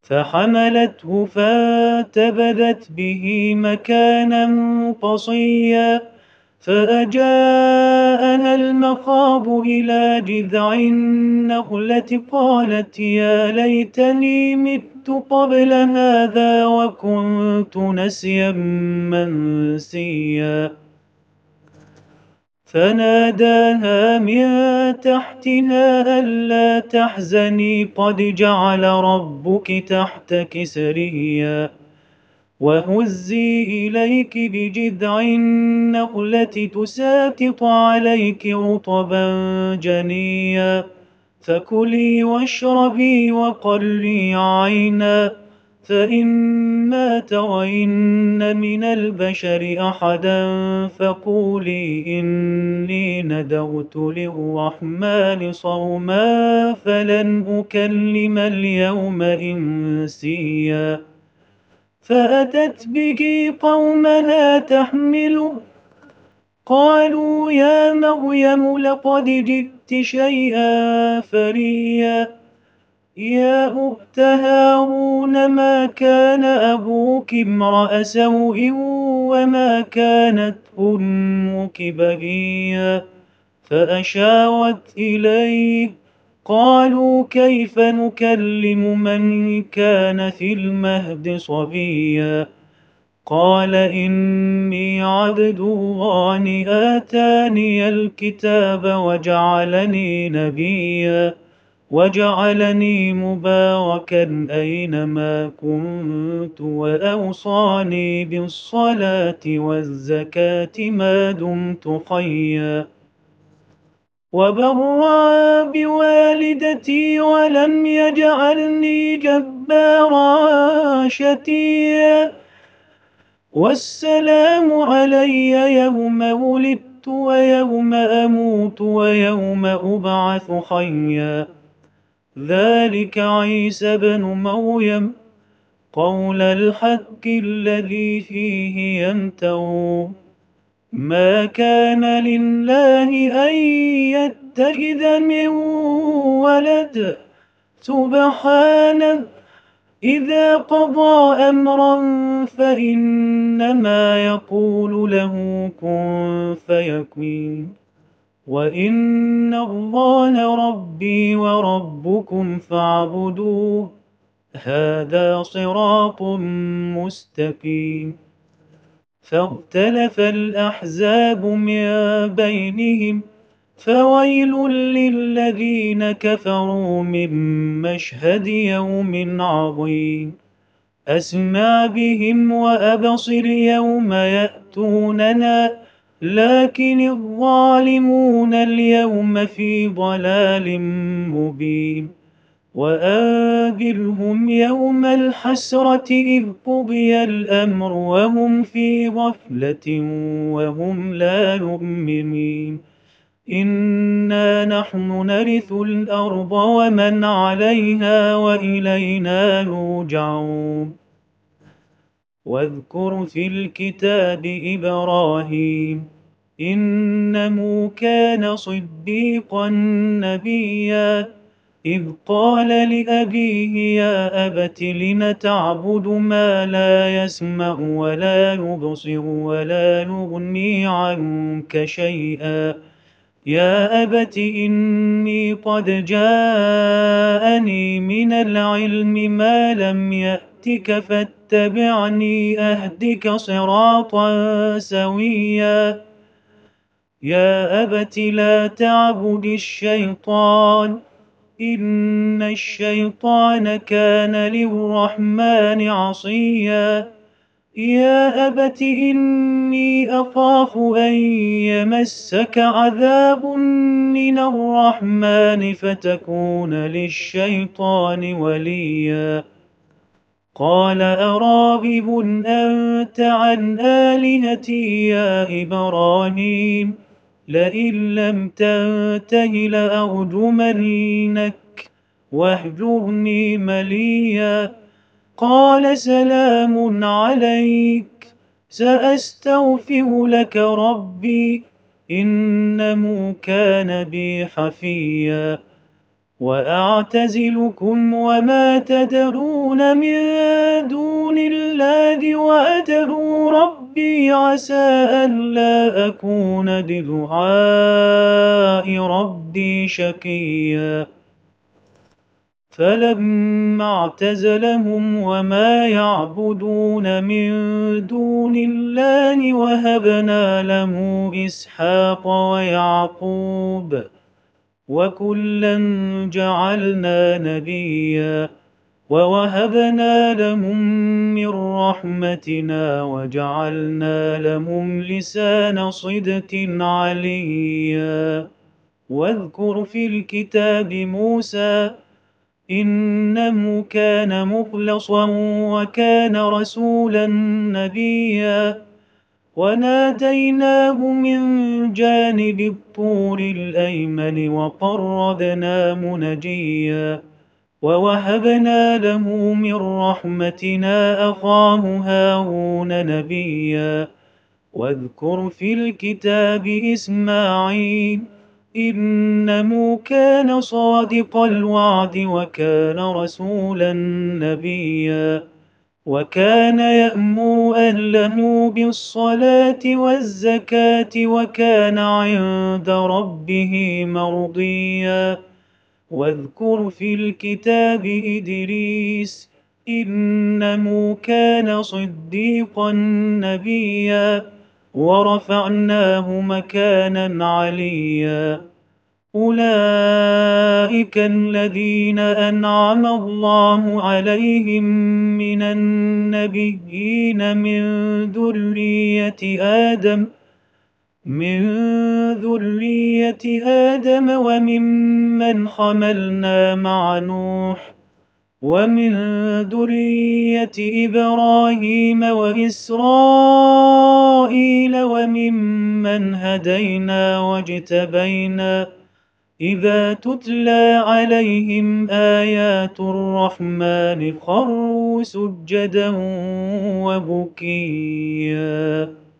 فحملته فانتبذت به مكانا قصيا فأجاءها المخاض إلى جذع النخلة قالت يا ليتني مت قبل هذا وكنت نسيا منسيا فناداها من تحتها ألا تحزني قد جعل ربك تحتك سريا وهزي إليك بجذع النخلة تساقط عليك رطبا جنيا فكلي واشربي وقري عينا فإما ترين من البشر أحدا فقولي إني نذرت للرحمن صوما فلن أكلم اليوم إنسيا فأتت به قومها تحمله قالوا يا مريم لقد جئت شيئا فريا يا أخت هارون ما كان أبوك امرأ سوء وما كانت أمك بغيا فأشارت إليه قالوا كيف نكلم من كان في المهد صبيا قال إني عبد الله آتاني الكتاب وجعلني نبيا وجعلني مباركا أينما كنت وأوصاني بالصلاة والزكاة ما دمت حيا وبرا بوالدتي ولم يجعلني جبارا شقيا والسلام علي يوم ولدت ويوم أموت ويوم أبعث حيا ذلك عيسى بن مريم قول الحق الذي فيه يمترون ما كان لله أن يتخذ من ولد سبحانه إذا قضى أمرا فإنما يقول له كن فيكون وإن الله ربي وربكم فاعبدوه هذا صراط مستقيم فاختلف الأحزاب من بينهم فويل للذين كفروا من مشهد يوم عظيم أسمع بهم وأبصر يوم يأتوننا لكن الظالمون اليوم في ضلال مبين وأنذرهم يوم الحسرة إذ قضي الأمر وهم في غفلة وهم لا يؤمنون إنا نحن نرث الأرض ومن عليها وإلينا يرجعون واذكر في الكتاب إبراهيم إنه كان صديقا نبيا إذ قال لأبيه يا أبت لم تعبد ما لا يسمع ولا يبصر ولا يغني عنك شيئا يا أبت إني قد جاءني من العلم ما لم يأتك فاتبعني أهدك صراطا سويا يا أبت لا تعبد الشيطان إن الشيطان كان للرحمن عصيا يا أبت إني أخاف أن يمسك عذاب من الرحمن فتكون للشيطان وليا قال أراغب أنت عن آلهتي يا إبراهيم لئن لم تنته لأرجمنك واهجرني مليا قال سلام عليك سأستغفر لك ربي إنه كان بي حفيا وأعتزلكم وما تدعون من دون الله وأدعو ربي عسى ألا أكون بدعاء ربي شقيا فلما اعتزلهم وما يعبدون من دون الله وهبنا له إسحاق ويعقوب وكلا جعلنا نبيا ووهبنا لهم من رحمتنا وجعلنا لهم لسان صدق عليا واذكر في الكتاب موسى إنه كان مخلصا وكان رسولا نبيا وناديناه من جانب الطور الأيمن وقربناه نجيا ووهبنا له من رحمتنا أخاه هارون نبيا واذكر في الكتاب إسماعيل إنه كان صادق الوعد وكان رسولا نبيا وكان يأمر أهله بالصلاة والزكاة وكان عند ربه مرضيا واذكر في الكتاب إدريس إنه كان صديقا نبيا ورفعناه مكانا عليا أولئك الذين أنعم الله عليهم من النبيين من ذرية آدم وممن حملنا مع نوح ومن ذرية إبراهيم وإسرائيل وممن هدينا واجتبينا إذا تتلى عليهم آيات الرحمن خروا سجدا وبكيا